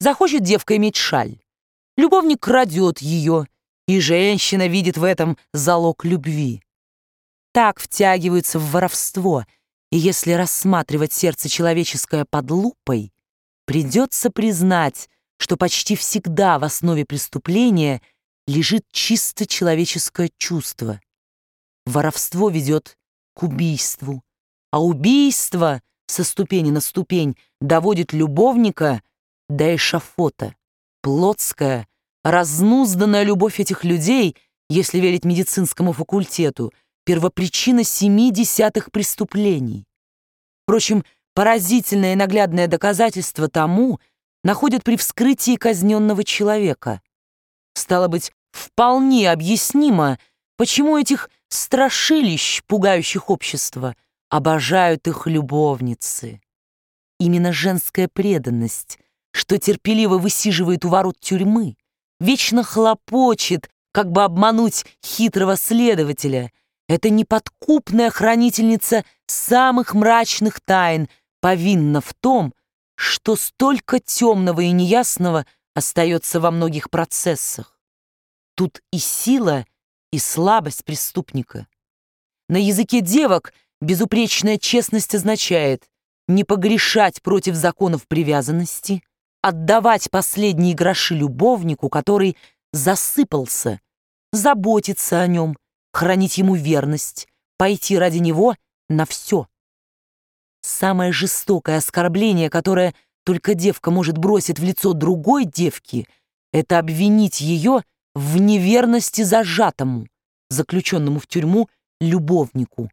Захочет девка иметь шаль. Любовник крадет ее, и женщина видит в этом залог любви. Так втягиваются в воровство, и если рассматривать сердце человеческое под лупой, придется признать, что почти всегда в основе преступления лежит чисто человеческое чувство. Воровство ведет к убийству, а убийство со ступени на ступень доводит любовника до эшафота. Плотская, разнузданная любовь этих людей, если верить медицинскому факультету, первопричина 70 преступлений. Впрочем, поразительное и наглядное доказательство тому находят при вскрытии казненного человека. Стало быть, вполне объяснимо, почему этих страшилищ, пугающих общество, обожают их любовницы. Именно женская преданность, что терпеливо высиживает у ворот тюрьмы, вечно хлопочет, как бы обмануть хитрого следователя. Эта неподкупная хранительница самых мрачных тайн повинна в том, что столько темного и неясного остается во многих процессах. Тут и сила, и слабость преступника. На языке девок безупречная честность означает не погрешать против законов привязанности, отдавать последние гроши любовнику, который засыпался, заботиться о нем, хранить ему верность, пойти ради него на все. Самое жестокое оскорбление, которое только девка может бросить в лицо другой девки, это обвинить ее в неверности зажатому, заключенному в тюрьму любовнику.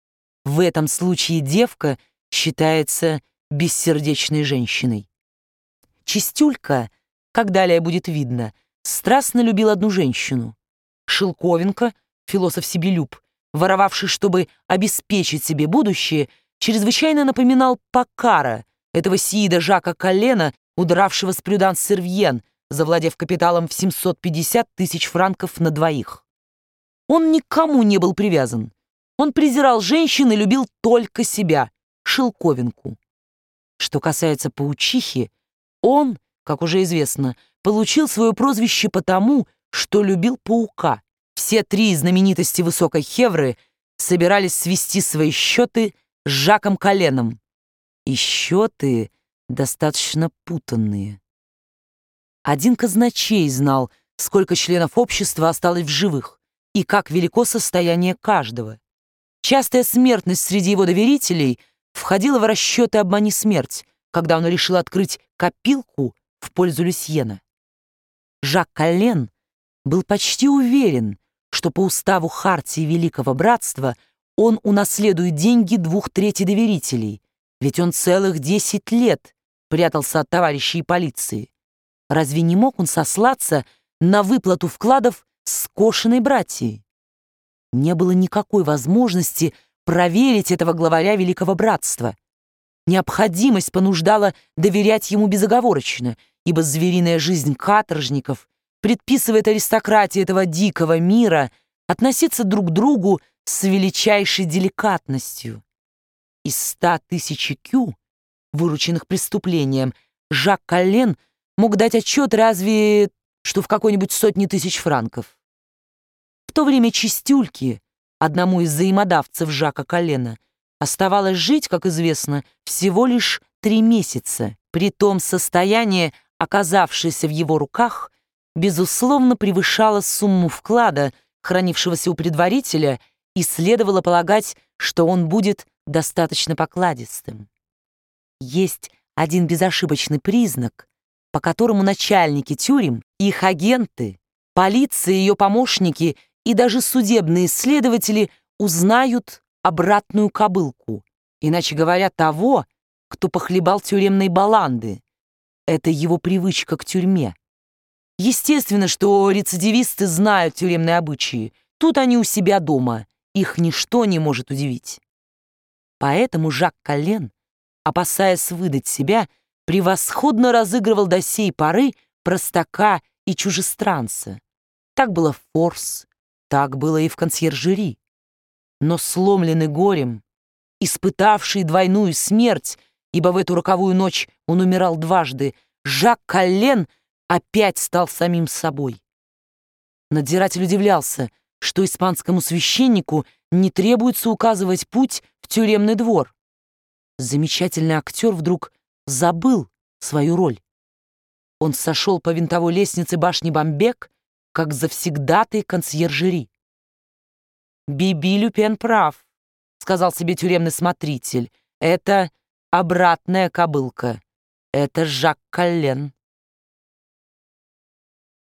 В этом случае девка считается бессердечной женщиной. Чистюлька, как далее будет видно, страстно любил одну женщину. Шелковенко, философ-себелюб, воровавший, чтобы обеспечить себе будущее, чрезвычайно напоминал Паккара, этого сиида Жака Коллена, удравшего с Прюданс-Сервьен, завладев капиталом в 750 тысяч франков на двоих. Он никому не был привязан. Он презирал женщин и любил только себя, Шелковенку. Что касается паучихи, он, как уже известно, получил свое прозвище потому, что любил паука. Все три знаменитости Высокой Хевры собирались свести свои счеты с Жаком Колленом. И счеты достаточно путанные. Один казначей знал, сколько членов общества осталось в живых и как велико состояние каждого. Частая смертность среди его доверителей входила в расчеты «Обмани смерть», когда он решил открыть копилку в пользу Люсьена. Жак Коллен был почти уверен, что по уставу Хартии Великого Братства он унаследует деньги 2/3 доверителей, ведь он целых 10 лет прятался от товарищей полиции. Разве не мог он сослаться на выплату вкладов скошенной братьей? Не было никакой возможности проверить этого главаря Великого Братства. Необходимость понуждала доверять ему безоговорочно, ибо звериная жизнь каторжников предписывает аристократии этого дикого мира относиться друг к другу с величайшей деликатностью. Из 100 тысяч кю, вырученных преступлением, Жак Коллен мог дать отчет разве что в какой-нибудь 100 тысяч франков. В то время Чистюльке, одному из взаимодавцев Жака Коллена, оставалось жить, как известно, всего лишь 3 месяца. Притом состояние, оказавшееся в его руках, безусловно превышало сумму вклада, хранившегося у предварителя, и следовало полагать, что он будет достаточно покладистым. Есть один безошибочный признак, по которому начальники тюрем, их агенты, полиция, ее помощники и даже судебные следователи узнают обратную кобылку, иначе говоря, того, кто похлебал тюремной баланды. Это его привычка к тюрьме. Естественно, что рецидивисты знают тюремные обычаи. Тут они у себя дома, их ничто не может удивить. Поэтому Жак Коллен, опасаясь выдать себя, превосходно разыгрывал до сей поры простака и чужестранца. Так было в Форс, так было и в консьержери. Но сломленный горем, испытавший двойную смерть, ибо в эту роковую ночь он умирал дважды, Жак Коллен опять стал самим собой. Надзиратель удивлялся, что испанскому священнику не требуется указывать путь в тюремный двор. Замечательный актер вдруг забыл свою роль. Он сошел по винтовой лестнице башни Бамбек, как завсегдатый консьержери. «Биби Люпен прав», — сказал себе тюремный смотритель. «Это обратная кобылка. Это Жак Коллен».